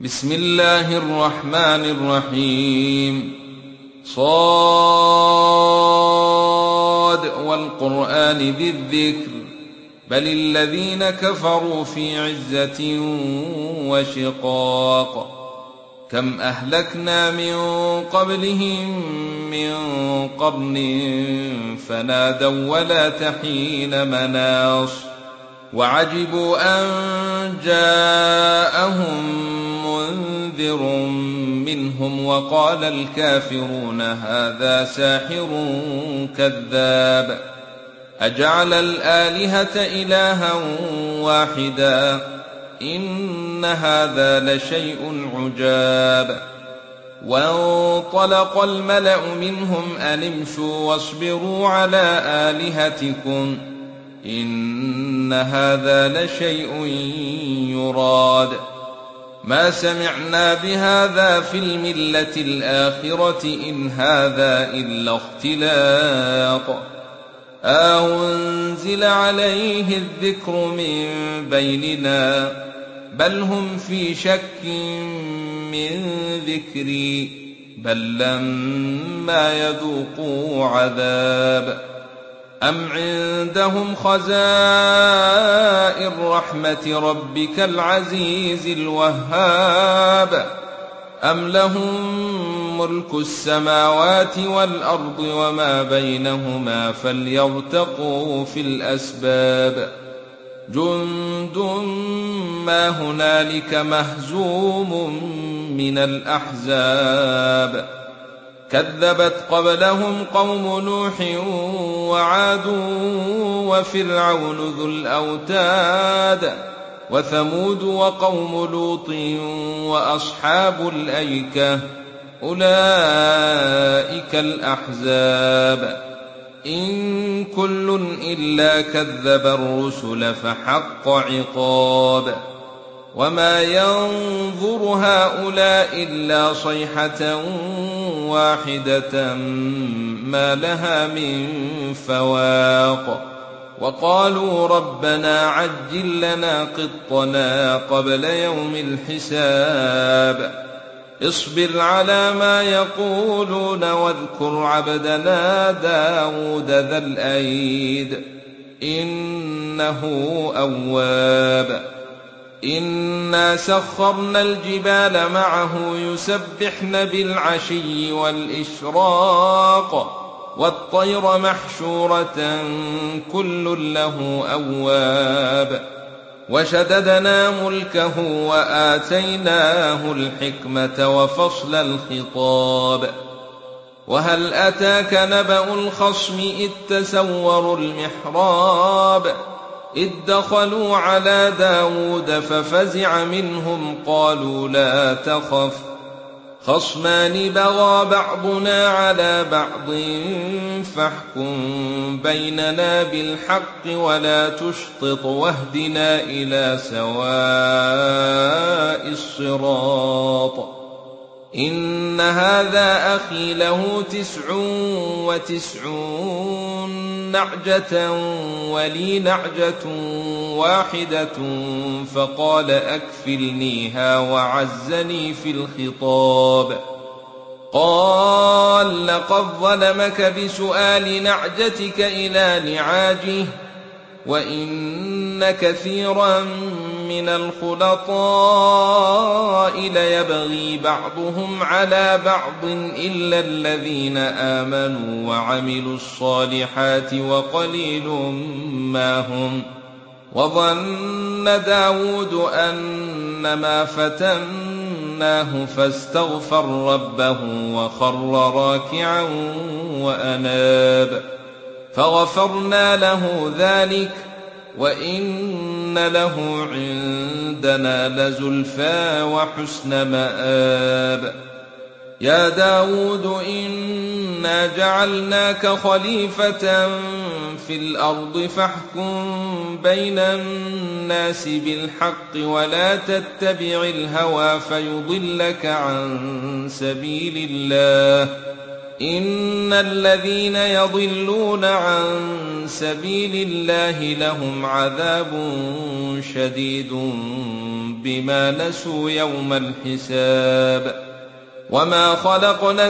بسم الله الرحمن الرحيم. صاد والقرآن ذي الذكر بل الذين كفروا في عزة وشقاق. كم أهلكنا من قبلهم من قرن فنادوا ولا تحين مناص وعجبوا أن جاءهم منذر منهم وقال الكافرون هذا ساحر كذاب أجعل الآلهة إلها واحدا إن هذا لشيء عجاب. وانطلق الملأ منهم أن امشوا واصبروا على آلهتكم إن هذا لشيء يراد ما سمعنا بهذا في الملة الآخرة إن هذا إلا اختلاق أنزل عليه الذكر من بيننا بل هم في شك من ذكري بل لما يذوقوا عذاب أم عندهم خزائن رحمة ربك العزيز الوهاب أم لهم ملك السماوات والأرض وما بينهما فليرتقوا في الأسباب جند ما هنالك مهزوم من الأحزاب كذبت قبلهم قوم نوح وعاد وفرعون ذو الأوتاد وثمود وقوم لوط وأصحاب الأيكة أولئك الأحزاب إن كل إلا كذب الرسل فحق عقاب وما ينظر هؤلاء إلا صيحة واحدة ما لها من فواق وقالوا ربنا عجل لنا قطنا قبل يوم الحساب اصبر على ما يقولون واذكر عبدنا داود ذا الأيد إنه أواب إنا سخرنا الجبال معه يسبحن بالعشي والإشراق والطير محشورة كل له أواب وشددنا ملكه وآتيناه الحكمة وفصل الخطاب وهل أتاك نبأ الخصم إذ تسوروا المحراب إذ دخلوا على داود ففزع منهم قالوا لا تخف خصمان بغى بعضنا على بعض فاحكم بيننا بالحق ولا تشطط واهدنا إلى سواء الصراط إن هذا أخي له 99 نعجة ولي نعجة واحدة فقال أكفلنيها وعزني في الخطاب قال لقد ظلمك بسؤال نعجتك إلى نعاجه وإن كثيرا من الخلطاء ليبغي بعضهم على بعض إلا الذين آمنوا وعملوا الصالحات وقليل ما هم وظن داود أنما فتناه فاستغفر ربه وخر راكعا وأناب فغفرنا له ذلك وإن له عندنا لزلفى وحسن مآب يا داود إنا جعلناك خليفة في الأرض فاحكم بين الناس بالحق ولا تتبع الهوى فيضلك عن سبيل الله إن الذين يضلون عن سبيل الله لهم عذاب شديد بما نسوا يوم الحساب وما خلقنا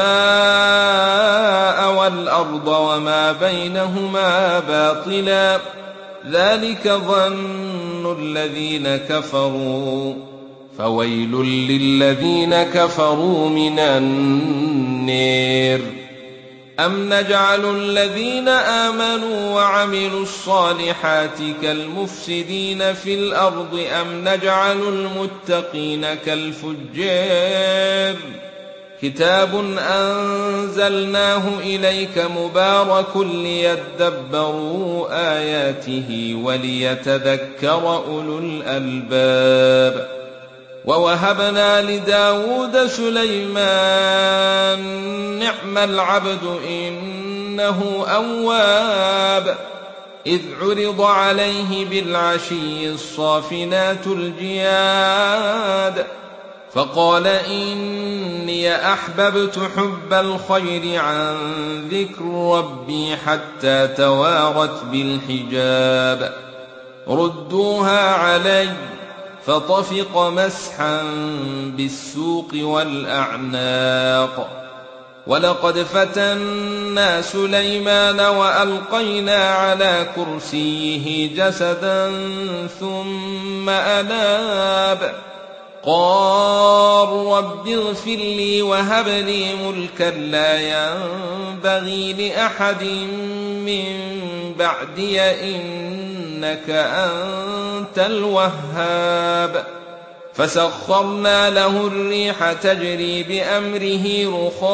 السماء والأرض وما بينهما باطلا ذلك ظن الذين كفروا فويل للذين كفروا من النار أم نجعل الذين آمنوا وعملوا الصالحات كالمفسدين في الأرض أم نجعل المتقين كالفجار كتاب أنزلناه إليك مبارك ليدبروا آياته وليتذكر أولو الألباب ووهبنا لداود سليمان نعم العبد إنه أواب إذ عرض عليه بالعشي الصافنات الجياد فقال إني أحببت حب الخير عن ذكر ربي حتى توارت بالحجاب ردوها علي فطفق مسحا بالسوق والأعناق ولقد فتنا سليمان وألقينا على كرسيه جسدا ثم أناب قال رب اغفر لي وهب لي ملكا لا ينبغي لأحد من بعدي إنك أنت الوهاب فسخرنا له الريح تجري بأمره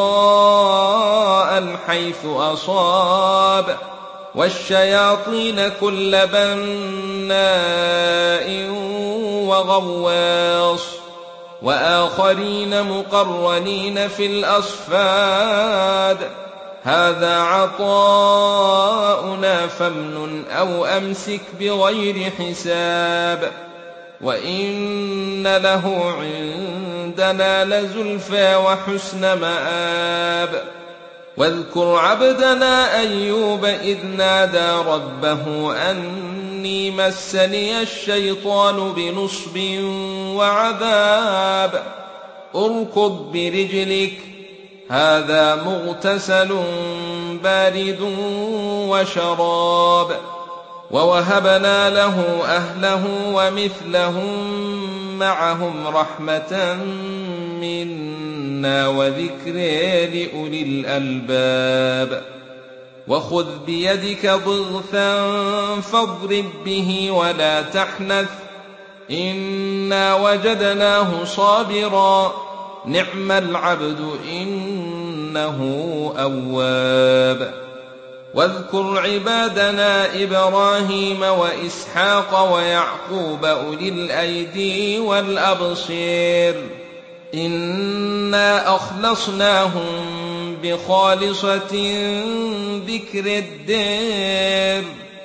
رخاء حيث أصاب والشياطين كل بناء وغواص وآخرين مقرنين في الأصفاد هذا عطاؤنا فامنن أو أمسك بغير حساب وإن له عندنا لزلفى وحسن مآب واذكر عبدنا أيوب إذ نادى ربه أني مسني الشيطان بنصب وعذاب اركض برجلك هذا مغتسل بارد وشراب ووهبنا له أهله ومثلهم معهم رحمة منا وذكر لأولي الألباب وخذ بيدك ضغثا فاضرب به ولا تحنث إنا وجدناه صابرا نعم العبد إنه أواب واذكر عبادنا إبراهيم وإسحاق ويعقوب أولي الأيدي والأبصير إنا أخلصناهم بخالصة ذكر الدار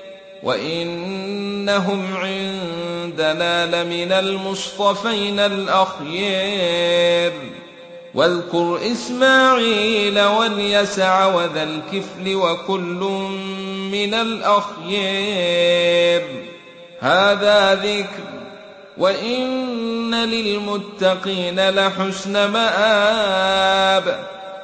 وإنهم عندنا لمن المصطفين الأخيار واذكر إسماعيل واليسع وذا الكفل وكل من الأخيار هذا ذكر وإن للمتقين لحسن مآب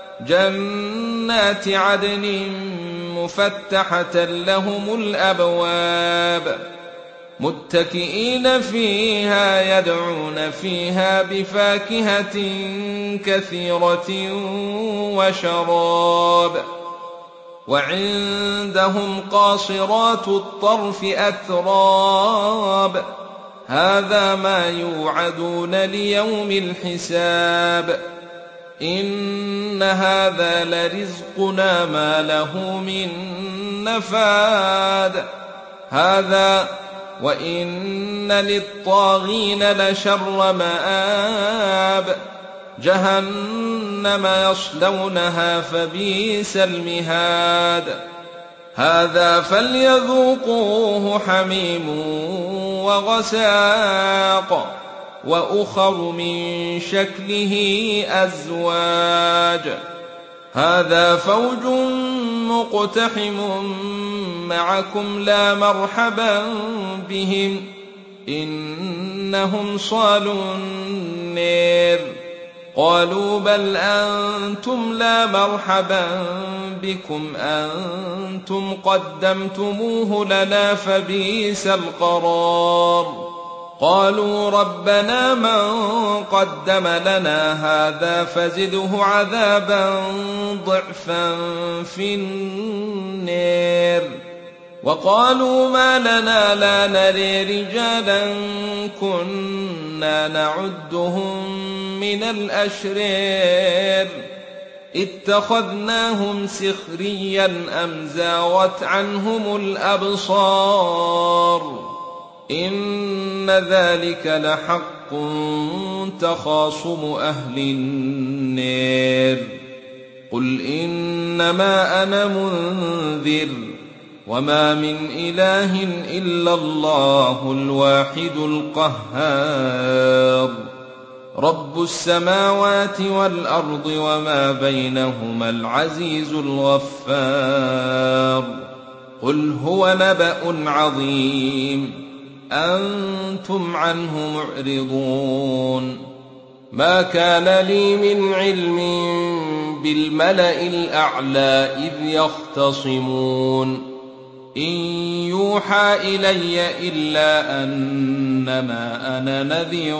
جنات عدن مفتحة لهم الأبواب متكئين فيها يدعون فيها بفاكهة كثيرة وشراب وعندهم قاصرات الطرف أتراب هذا ما يوعدون ليوم الحساب إن هذا لرزقنا ما له من نفاد هذا وإن للطاغين لشر مآب جهنم يصلونها فبئس المهاد هذا فليذوقوه حميم وغساق وأخر من شكله أزواج هذا فوج مقتحم معكم لا مرحبا بهم إنهم صالوا النير. قالوا بل أنتم لا مرحبا بكم أنتم قدمتموه لنا فبئس القرار. قالوا ربنا من قدم لنا هذا فزده عذابا ضعفا في النير. وقالوا ما لنا لا نري رجالا كنا نعدهم من الأشرار اتخذناهم سخريا أم زاغت عنهم الأبصار إن ذلك لحق تخاصم أهل النار. قل إنما أنا منذر وما من إله إلا الله الواحد القهار رب السماوات والأرض وما بينهما العزيز الغفار. قل هو نبأ عظيم أنتم عنه معرضون. ما كان لي من علم بالملأ الأعلى إذ يختصمون إن يوحى إلي إلا أنما أنا نذير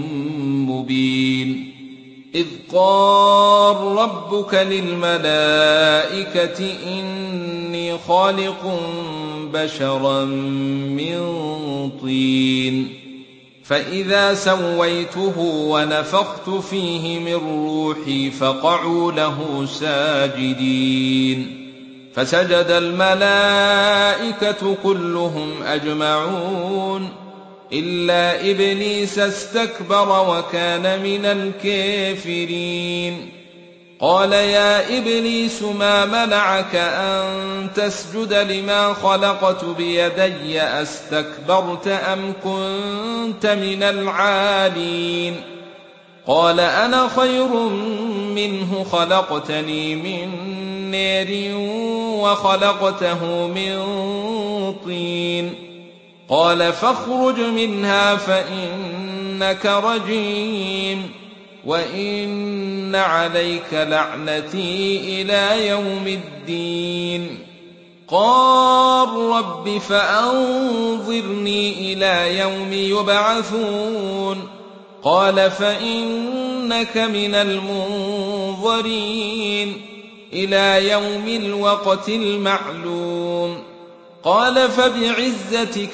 مبين. إذ قال ربك للملائكة إني خالق بشرا من طين فإذا سويته ونفخت فيه من روحي فقعوا له ساجدين. فسجد الملائكة كلهم أجمعون إلا إبليس استكبر وكان من الكافرين. قال يا إبليس ما منعك أن تسجد لما خلقت بيدي أستكبرت أم كنت من العالين؟ قال أنا خير منه خلقتني من نار وخلقته من طين. قال فاخرج منها فإنك رجيم وإن عليك لعنتي إلى يوم الدين. قال رب فأنظرني إلى يوم يبعثون. قال فإنك من المنظرين إلى يوم الوقت المعلوم. قال فبعزتك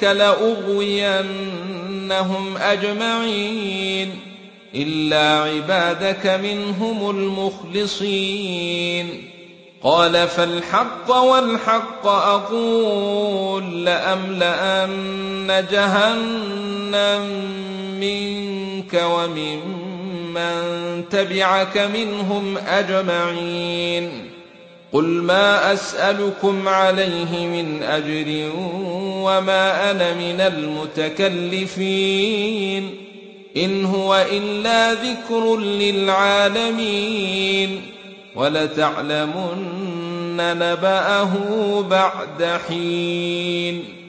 لأغوينهم أجمعين إلا عبادك منهم المخلصين. قال فالحق والحق أقول لأملأن جهنم منك وممن تبعك منهم أجمعين. قل ما أسألكم عليه من أجر وما أنا من المتكلفين إن هو إلا ذكر للعالمين ولتعلمن نبأه بعد حين.